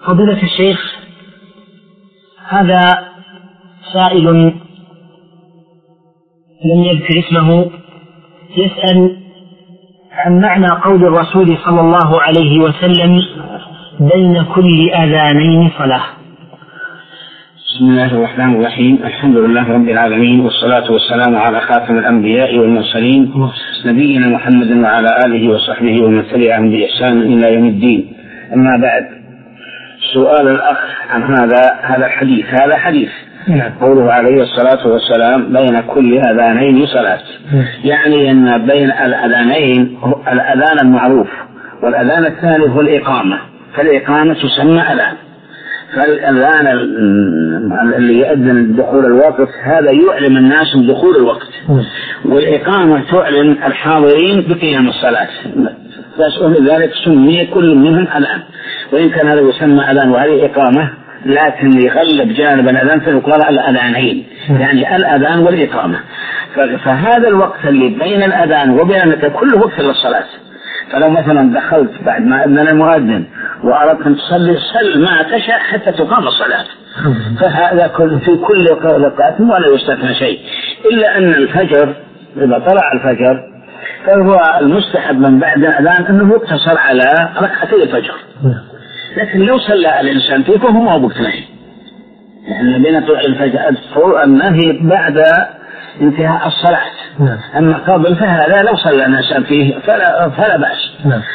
فضيلة الشيخ، هذا سائل لم يذكر اسمه يسأل عن معنى قول الرسول صلى الله عليه وسلم: بين كل أذانين صلاة. بسم الله الرحمن الرحيم. الحمد لله رب العالمين، والصلاة والسلام على خاتم الأنبياء والمرسلين نبينا محمد وعلى آله وصحبه ومن تبعهم بإحسان إلى يوم الدين. أما بعد، سؤال الأخ عن هذا الحديث قوله عليه الصلاة والسلام: بين كل أذانين صلاة، يعني أن بين الأذانين الأذان المعروف والأذان الثاني هو الإقامة، فالإقامة تسمى أذان، فالأذان اللي يؤذن دخول الوقت هذا يعلم الناس بدخول الوقت، والإقامة تعلم الحاضرين بقيام الصلاة، فلذلك سمي كل منهم أذان، وإن كان هذا يسمى أذان وهذه إقامة، لكن يغلب جانب الأذان فيقال الأذانين، يعني الأذان والإقامة. فهذا الوقت اللي بين الأذان وبين كله وقت للصلاة. فلو مثلا دخلت بعد ما أذن المؤذن وأردت أن تصلي، صل ما تشاء حتى تقام الصلاة، فهذا في كل ركعة ولا يستثنى شيء، إلا أن الفجر إذا طلع الفجر فهو المستحب من بعد الأذان أنه يقتصر على ركعتي الفجر، لكن لو صلى الإنسان فيه فهو ما هو بكتنين، يعني بين طلوع الفجر النهي بعد انتهاء الصلاة، أما قبل فهذا لو صلى الإنسان فيه فلا بأس،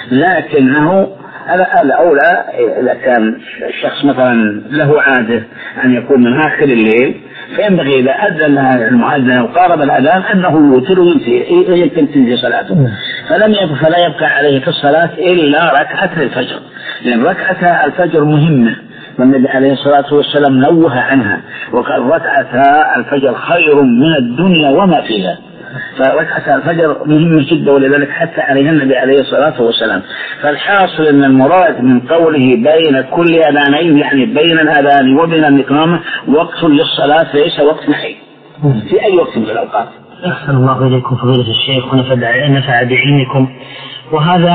لكنه الأولى إذا كان الشخص مثلا له عادة أن يكون من آخر الليل، فينبغي إذا أذن المؤذن وقارب الأذان أنه يوتر يمكن تنتهي صلاته، فلا يبقى عليه في الصلاة إلا ركعة الفجر، لأن ركعة الفجر مهمة، والنبي عليه الصلاة والسلام نوه عنها، وقال: ركعة الفجر خير من الدنيا وما فيها، فركعة الفجر مهمة جدا، ولذلك حتى عليها النبي عليه الصلاة والسلام. فالحاصل أن المراد من قوله بين كل أذانين يعني بين الأذان وبين الإقامة وقت للصلاة، ليس وقت نحي في أي وقت من الأوقات. أحسن الله إليكم فضيلة الشيخ ونفع بعلمكم. وهذا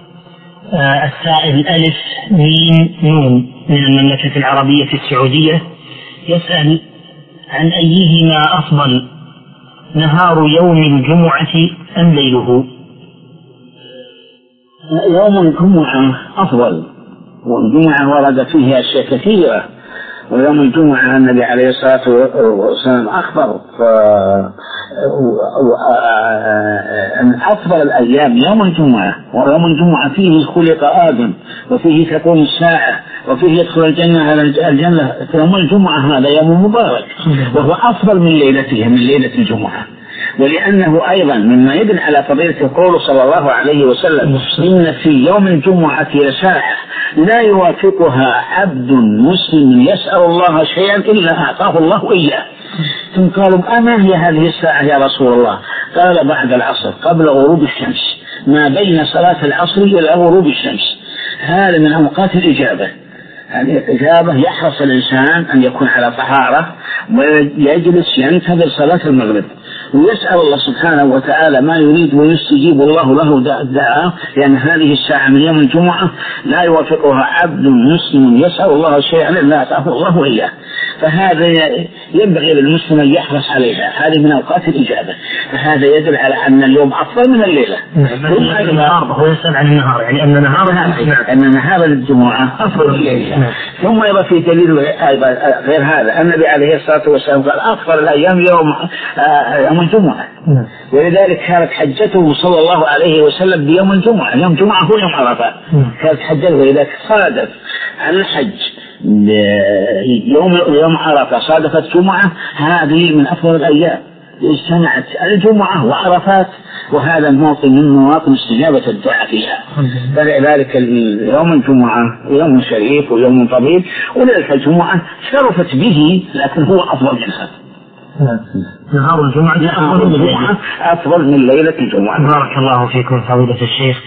السائل ألف ميم نون من المملكة العربية السعودية يسأل عن أيهما أفضل، نهار يوم الجمعة أم ليله؟ يوم الجمعة أفضل، والجمعة ورد فيه أشياء كثيرة، ويوم الجمعة النبي عليه الصلاة والسلام أخبر أن أفضل الأيام يوم الجمعة، ويوم الجمعة فيه خلق آدم، وفيه تكون الساعة، وفيه يدخل الجنة. يوم الجمعة هذا يوم مبارك، وهو أفضل من ليلة الجمعة، ولأنه أيضا مما يدل على فضيلة قوله صلى الله عليه وسلم: إن في يوم الجمعة لساعة لا يوافقها عبد مسلم يسأل الله شيئا إلا أعطاه الله إياه. ثم قالوا: أما هي هذه الساعة يا رسول الله؟ قال: بعد العصر قبل غروب الشمس، ما بين صلاة العصر إلى غروب الشمس، هذا من أوقات الإجابة. هذه الإجابة يحرص الإنسان أن يكون على طهارة ويجلس ينتظر صلاة المغرب ويسأل الله سبحانه وتعالى ما يريد، ويستجيب الله له دعاء، لأن هذه الساعة من يوم الجمعة لا يوافقها عبد مسلم يسأل الله شيئا إلا أعطاه الله إياه، فهذا ينبغي للمسلم أن يحرص عليها، هذه من أوقات الإجابة، فهذا يدل على أن اليوم أفضل من الليلة. هو يسأل عن النهار، يعني أن نهار الجمعة أفضل من الليلة. ثم يبقى في دليل غير هذا، النبي عليه الصلاة والسلام قال: أفضل الأيام يوم الجمعة، ولذلك كانت حجته صلى الله عليه وسلم بيوم الجمعة، يوم الجمعة هو يوم عرفة، كانت حجته، ولذلك صادف عن الحج يوم عرفة صادفت جمعة، هذه من أفضل الأيام، اجتمعت الجمعة وعرفات، وهذا موطن من مواطن استجابة الدعاء فيها. فلذلك يوم الجمعة يوم شريف ويوم طويل، ولذلك الجمعة شرفت به، لكن هو أفضل منها. نهار الجمعة أفضل من ليلة الجمعة. بارك الله فيكم فضيلة الشيخ.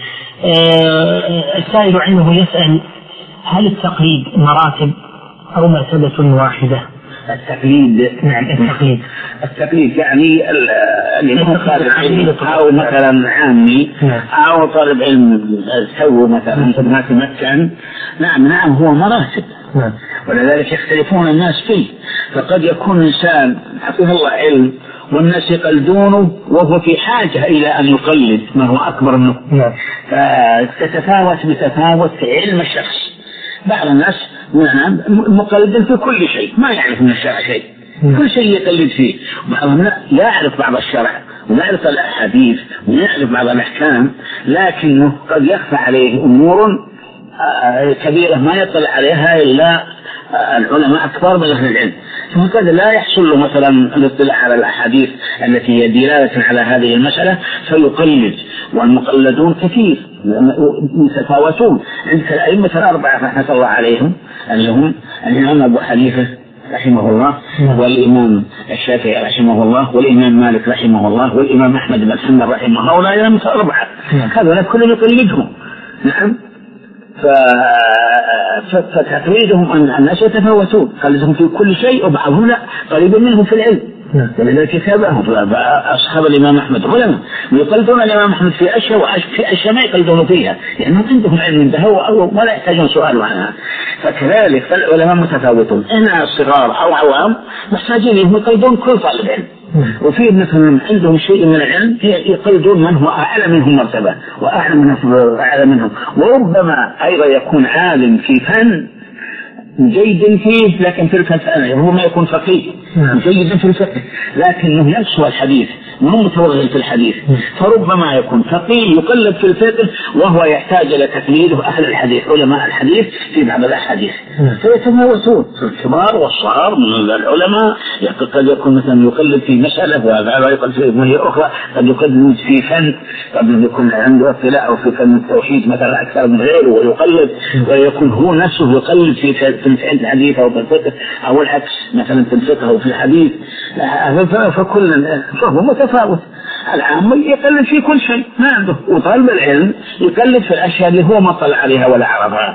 السائل عنه يسأل: هل التقليد مراتب أو مرتبة واحدة؟ التقليد. نعم التقليد يعني الإمام طالب علم أو مثلا عامي أو طالب علم سووا مثلا ما تمكن. نعم هو مراتب، ولذلك يختلفون الناس فيه. فقد يكون إنسان حفظه الله علم والناس يقلدونه وهو في حاجة إلى أن يقلد ما هو أكبر منه، فتتفاوت بتفاوت علم الشخص. بعض الناس مقلد في كل شيء، ما يعرف من الشرع شيء، كل شيء يقلد فيه. بعضهم يعرف بعض الشرع ويعرف الأحاديث ويعرف بعض الأحكام، لكنه قد يخفى عليه أمور كبيرة ما يطلع عليها إلا العلماء أكثر من أهل العلم، فهكذا لا يحصل له مثلا الاطلاع على الأحاديث التي هي دلالة على هذه المسألة فيقلد. والمقلدون كثير يتفاوتون. عندك الأئمة الأربعة رحمة الله عليهم اللي هم الإمام أبو حنيفة رحمه الله، والإمام الشافعي رحمه الله، والإمام مالك رحمه الله، والإمام أحمد بن حنبل رحمه الله، هؤلاء الأئمة الأربعة هذول كلهم يقلدهم. نعم. فتقليدهم أن الناس يتفاوتون، قلدهم في كل شيء وبعضهم لا، قريبا منهم في العلم. ولذلك كتابهم أصحاب الإمام أحمد علماء ويقلدون الإمام أحمد في أشياء، وفي أشياء ما يقلدون فيها لأنهم عندهم علم بها ولا يحتاجون سؤال عنها. فكذلك فالعلماء متفاوتون، إن صغار أو عوام محتاجين يقلدون كل طالب علم، وفي مثلا عندهم شيء من العلم يقلدون من هو أعلى منهم مرتبة وأعلى منهم، وربما أيضا يكون عالم في فن جيد فيه لكن في الفقه هو ما يكون فقيه جيد في الفقه لكنه يسوى الحديث وهو متوغل في الحديث، فربما يكون فقيه يقلد في الفقه وهو يحتاج إلى تقليده أهل الحديث علماء الحديث في بعض الأحاديث. فيتفاوتون الكبار والصغار من العلماء، قد يكون مثلا يقلد في مسألة وهذا يقلد في مسألة أخرى، قد يقلد في فن، قد يكون عنده اطلاع في فن التوحيد مثلا أكثر من غيره ويقلد، ويكون هو نفسه يقلد في الحديث أو في الفقه أو العكس مثلا في الفقه أو في الحديث. فهو متفاوت. العام يقلد في كل شيء ما عنده، وطالب العلم يقلد في الأشياء اللي هو ما طلع عليها ولا عرفها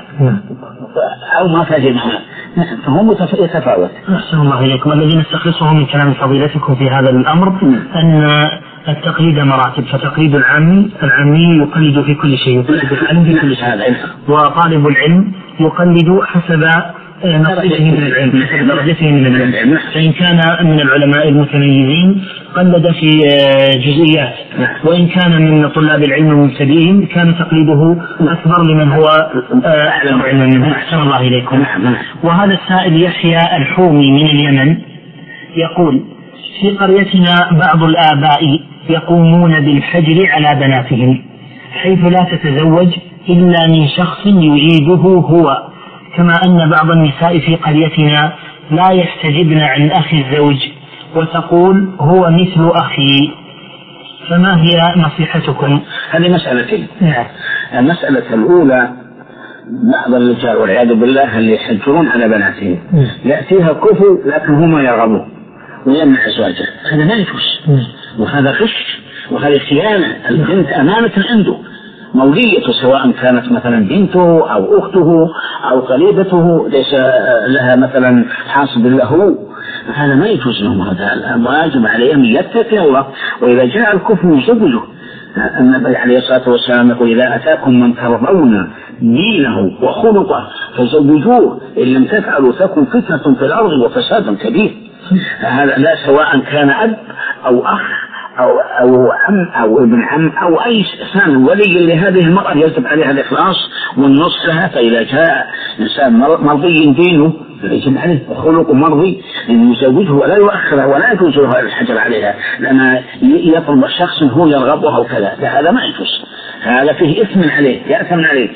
أو ما فهمها، فهو يتفاوت. أحسن الله إليكم. الذي نستخلصه من كلام فضيلتكم في هذا الأمر أن التقليد مراتب، فتقليد العامي يقلد في كل شيء، يقلد العلم في كل شيء، وطالب العلم يقلد حسب نصيبه من العلم، حسب درجته من العلم. فإن كان من العلماء المتميزين قلد في جزئيات، وإن كان من طلاب العلم المبتدئين كان تقليده أكبر لمن هو أعلم علما منه. أحسن الله إليكم. وهذا السائل يحيى الحومي من اليمن يقول: في قريتنا بعض الآباء يقومون بالحجر على بناتهم حيث لا تتزوج إلا من شخص يريده هو، كما أن بعض النساء في قريتنا لا يحتجبن عن أخي الزوج وتقول هو مثل أخي، فما هي نصيحتكم؟ هذه مسألتين. المسألة الأولى بعض الرجال والعياذ بالله اللي يحجرون على بناتهم يأتيها كفو لكن هم يرغبوا ويمنع أزواجه، هذا لا يجوز، وهذا غش وهذه خيانة. البنت أمانة عنده، موليته سواء كانت مثلا بنته أو أخته أو قريبته ليس لها مثلا حاصب له، هذا ما يجوز لهم. هذا واجب عليهم يتقي الله، وإذا جاء الكفر يزوجه. النبي عليه الصلاة والسلام يقول: إذا أتاكم من ترضون دينه وخلقه فزوجوه، إن لم تفعلوا تكن فتنة في الأرض وفساد كبير. هذا لا سواء كان أب أو أخ أو عم أو ابن عم أو أي إنسان ولي لهذه المرأة يجب عليها الإخلاص والنصح لها. فإذا جاء إنسان مرضي دينه يجب عليه خلق مرضي أن يزوجه ولا يؤخرها ولا يجوز له الحجر عليها، لأن يطلب الشخص هو يرغبها وكذا، هذا ما يجوز، هذا فيه إثم عليه يأثم عليه.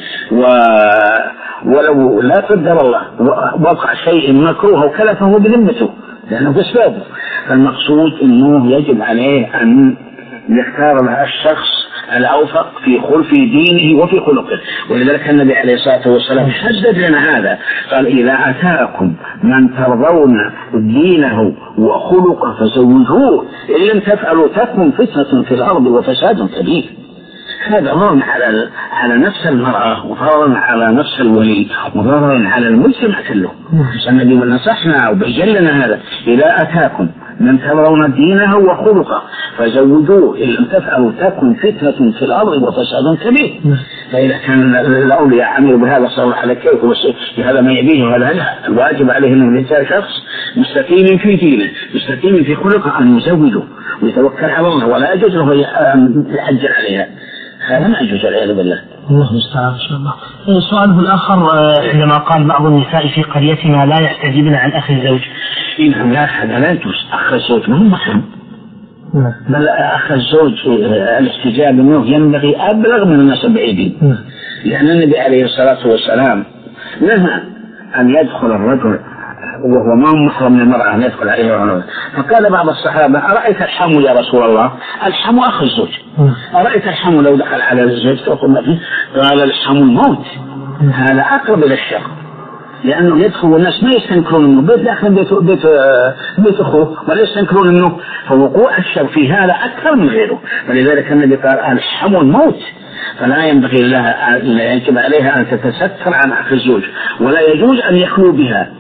ولو لا قدر الله وقع شيء مكروه وكذا فهو بذمته لأنه بأسبابه. فالمقصود أنه يجب عليه أن يختار لها الشخص الأوفق في دينه وفي خلقه. ولذلك النبي عليه الصلاة والسلام حدد لنا هذا، قال: إذا أتاكم من ترضون دينه وخلقه فزوجوه، إن لم تفعلوا تكن فتنة في الأرض وفساد كبير. هذا ضرر على نفس المرأة وضرر على نفس الولي وضرر على المجتمع كله. النبي نصحنا وبين لنا هذا: إذا أتاكم من ترون دينه وخلقه فزوجوه، إن لم تفعلوا تكن فتنة في الأرض وفساد كبير. فإذا كان الأولياء عملوا بهذا صار على كيف بهذا ما يبيه، وهذا لا، الواجب عليه أن الإنسان شخص مستقيم في دينه مستقيم في خلقه أن يزوجه ويتوكل على الله، ولا يجوز له يحجر عليها. هذا ما يجوز والعياذ بالله. الله المستعان. إن شاء الله. سؤاله الآخر: عندما قال بعض النساء في قريتنا لا يحتجبن عن أخي الزوج. إنهم لا يجوز. أخ الزوج ما هو محرم، بل أخ الزوج الاحتجاب منه ينبغي أبلغ من الناس بعيدين، لأن النبي عليه الصلاة والسلام نهى أن يدخل الرجل وهو ما محرم من المرأة أن يدخل عليه. فقال بعض الصحابة: أرأيت الحم يا رسول الله؟ الحم أخ الزوج. أرأيت الحم لو دخل على الزوج تقوم فيه؟ قال: الحم الموت. هذا أقرب إلى الشر، لأنه يدخل والناس ما يستنكرون منه، بيت داخل بيت أخوه ولا يستنكرون منه، فوقوع الشر في هذا أكثر من غيره. فلذلك النبي قال: الحم الموت. فلا ينبغي لها، يجب عليها أن تتستر عن أخ الزوج، ولا يجوز أن يخلو بها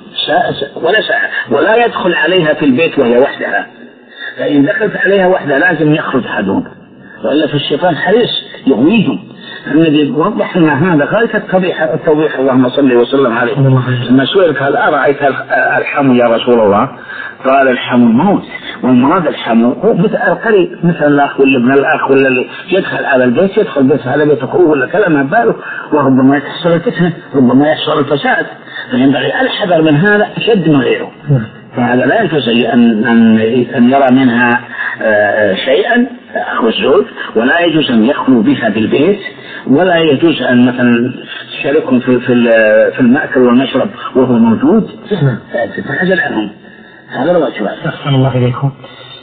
ولا يدخل عليها في البيت وهي وحدها. فإن دخلت عليها وحدها لازم يخرج أحدهم، وإلا في الشيطان حريص يغويهم. النبي وضح لنا هذا غاية التوضيح. اللهم صل وسلم عليه. لما سئلت: هل أرأيت الحم يا رسول الله؟ قال: الحم الموت. والمراد الحم هو القريب، مثل الأخ ولا ابن الأخ ولا اللي يدخل على البيت، يدخل بيت على بيت أخوه ولا كذا ما باله، وربما يحصل الفتنة، ربما يحصل الفساد. فينبغي الحذر من هذا أشد من غيره. فهذا لا يجوز أن يرى منها شيئا أخو الزوج، ولا يجوز أن يخلو بها بالبيت، ولا يجوز أن مثلا تشاركهم في المأكل والمشرب وهو موجود، تتنازل عنهم. هذا الواجب. أحسن الله إليكم.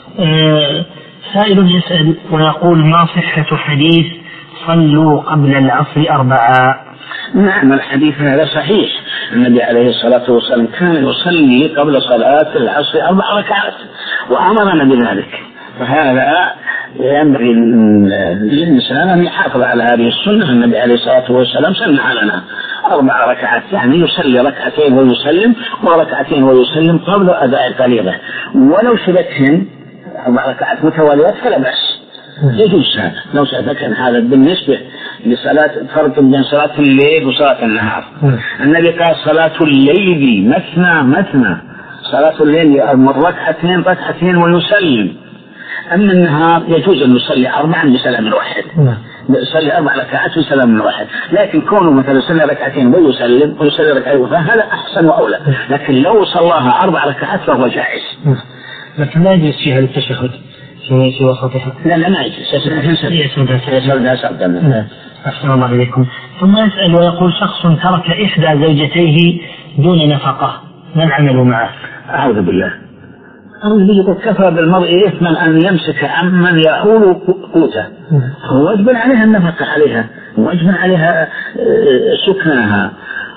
سائل يسأل ويقول: ما صحة حديث صلوا قبل العصر 4؟ نعم، الحديث هذا صحيح. النبي عليه الصلاة والسلام كان يصلي قبل صلاة العصر 4 ركعات وأمرنا بذلك. فهذا ينبغي للإنسان أن يحافظ على هذه السنة. النبي عليه الصلاة والسلام سنها لنا 4 ركعات، يعني يصلي ركعتين ويسلم وركعتين ويسلم قبل أداء الفريضة، ولو شبكهن 4 ركعات متواليات فلا بأس، يجوز هذا لو سأتكلم. هذا بالنسبة لصلاة، فرق بين صلاة الليل وصلاة النهار. النبي قال: صلاة الليل مثنى. صلاة الليل ركعتين ويسلم. أما النهار يجوز أن يصلي 4 بسلام واحد، يصلي 4 ركعات وسلام واحد. لكن كونه مثلا يصلي ركعتين ويسلم ويصلي ركعتين فهذا أحسن وأولى. لكن لو صلاها 4 ركعات فهو جائز. لكن لا يجوز فيها للتشهد في وسطها. لا ما يجوز. أحسن الله إليكم. ثم يسأل ويقول: شخص ترك إحدى زوجتيه دون نفقة، ما العمل معه؟ أعوذ بالله. كفى بالمرء إثما أن يمسك عمن يحول قوته. هو واجب عليها النفقة عليها، واجب عليها سكنها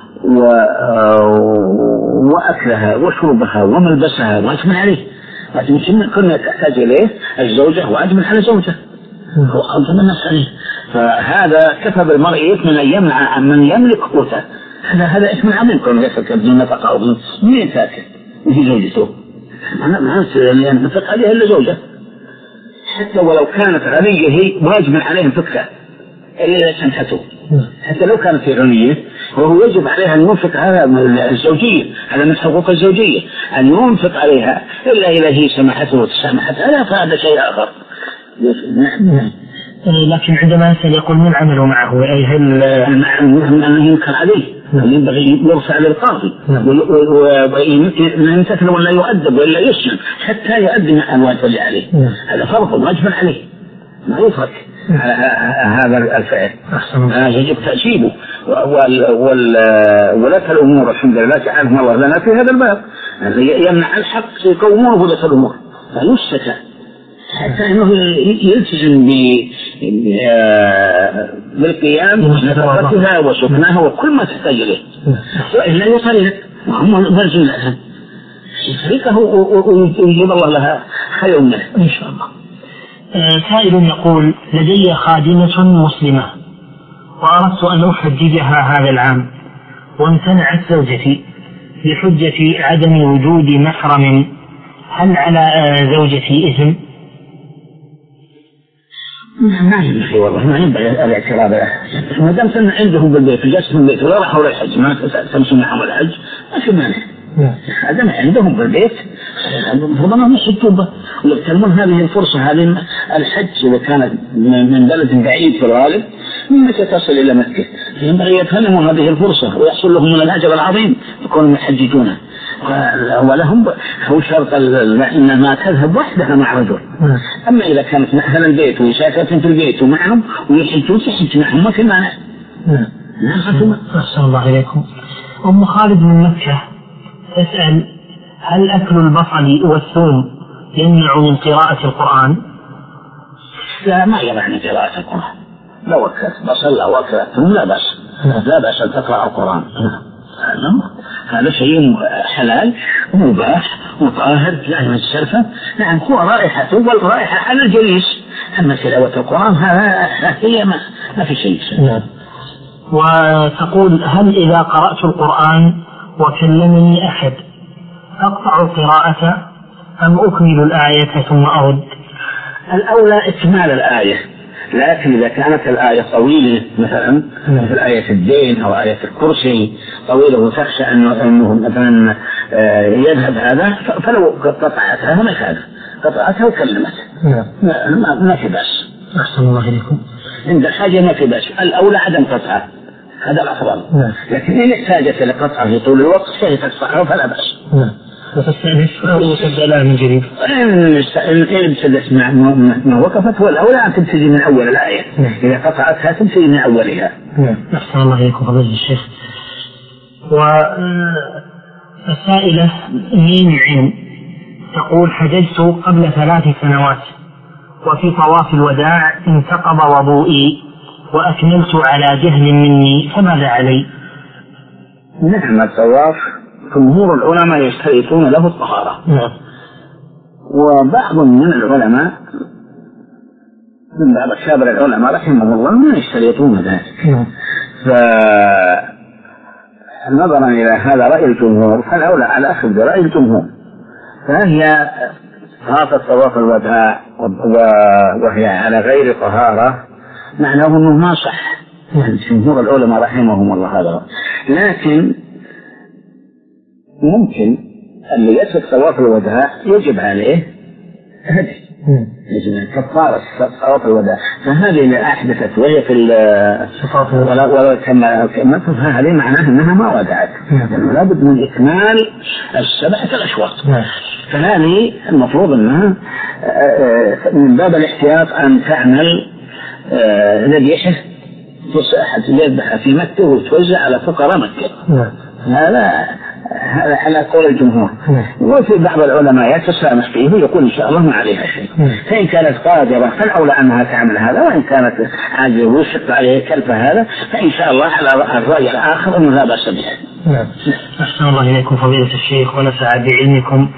وأكلها وشربها وملبسها، واجب عليه. لكن كنا تحتاج إليه الزوجة، واجب على زوجة، هو أوجب الناس عليه. فهذا كفى بالمرء إثما أن يمنع من يملك قوته. هذا إثم عظيم، كون يسكت بدون نفقة أو من ساكت وفي زوجته، ما ينفق عليها إلا زوجة. حتى ولو كانت غنية هي واجب عليها انفقها إلا سمحته. حتى لو كانت غنية وهو يجب عليها أن ينفق على الزوجية، هذا من حقوق الزوجية أن ينفق عليها، إلا إذا هي سمحته وتسامحت لا، فهذا شيء آخر. لكن عندما يسأل يقول: من عمله معه؟ أي هل أنه ينكر عليه، ينبغي يرفع للقاضي ويمتثل ولا يؤدب ولا يسلم حتى يؤدي الواجب عليه. هذا فرض واجب عليه، ما يترك هذا الفعل، يجب تأسيبه. ولاة الأمور الحمد لله جعلهم الله لنا في هذا الباب، يمنع الحق يقومونه ولاة الأمور فيسكت حتى أنه يلتزم بالقيام بنفقتها وسكنها وكل ما تحتاج إليه، وإلا يطريق وهم برزوا لها طريقه ويجيب الله لها خير منه إن شاء الله. سائل يقول: لدي خادمة مسلمة وأردت أن أحججها هذا العام، وامتنعت زوجتي بحجة عدم وجود محرم، هل على زوجتي إثم؟ ما ينبغي والله، ما ينبغي الاعتراض ما دام عندهم بالبيت وجالسين في البيت ولا راحوا للحج، ما تمشي معهم الحج ما في مانع. هذا ما عندهم بالبيت المفروض انهم يحجوا به ويغتنمون هذه الفرصه. هذه الحج اذا كانت من بلد بعيد في الغالب من متى تصل الى مكه ينبغي يغتنموا هذه الفرصه ويحصل لهم من الاجر العظيم يكونوا يحججونه. ولهم هو شرط ان ما تذهب وحدها مع رجل. اما اذا كانت مثلا البيت وساكنه في البيت ومعهم ويحجون تحج معهم ما في مانع. أحسن الله إليكم. أم خالد من مكة تسأل: هل أكل البصل والثوم يمنع من قراءة القرآن؟ لا، ما يمنع من قراءة القرآن. لو أكلت بصل أو أكلت ثوم لا بأس، لا بأس أن تقرأ القرآن. هذا شيء حلال ومباح وطاهر لا يمسرفه. نعم، هو رائحته والرائحة على الجليس. أما تلاوة القرآن هي ما في شيء. وتقول: هل إذا قرأت القرآن وكلمني أحد أقطع القراءة أم أكمل الآية ثم أرد؟ الأولى إكمال الآية، لكن إذا كانت الآية طويلة مثلا مثل آية الدين أو آية الكرسي طويلة وتخشى أنه مثلا يذهب هذا، فلو قطعتها ما كان قطعتها وكلمت ما في بأس. أحسن الله إليكم. عند الحاجة ما في بأس، الأولى عدم قطعها، هذا الأفضل. لكن إن احتاجت لقطعها في طول الوقت فهي تقطعها فلا بأس. وتستأنف وتبدأ من جديد. إن ابتدت ما وقفت والأولى أن تبتدي من أول الآية. إذا قطعتها تبتدي من أولها. أحسن الله إليكم فضيلة الشيخ. والسائلة ميم عين تقول: حججت قبل 3 سنوات وفي طواف الوداع انتقض وضوئي وأكملت على جهل مني، فماذا علي؟ نعم، الطواف جمهور العلماء يشترطون له الطهارة. وبعض من العلماء من بعض أكابر العلماء رحمه الله ما يشترطون ذلك. فنظرا إلى هذا رأي الجمهور فالأولى على أخذ برأي الجمهور. فهي طهارة طواف الوداع وهي على غير طهارة معناه أنه ما صح. جمهور العلماء رحمهم الله هذا. لكن ممكن اللي يترك طواف الوداع يجب عليه هدي، يجب كفارة طواف الوداع. فهذه اللي أحدثت وهي في ولا كملت فهذه معناها أنها ما ودعت، لأنه لابد من إكمال 7 الأشواط. فهذه المفروض أنها من باب الاحتياط أن تعمل ذبيحة يذبح في مكة وتوزع على فقراء مكة. هذا على قول الجمهور. وفي بعض العلماء يتسامح فيه ويقول إن شاء الله ما عليها شيء. فإن كانت قادرة فالأولى أنها تعمل هذا، وإن كانت عاجزة وشق عليه كلف هذا فإن شاء الله على الرأي الآخر أنه لا بأس به. أحسن الله إليكم فضيلة الشيخ ونفع بعلمكم.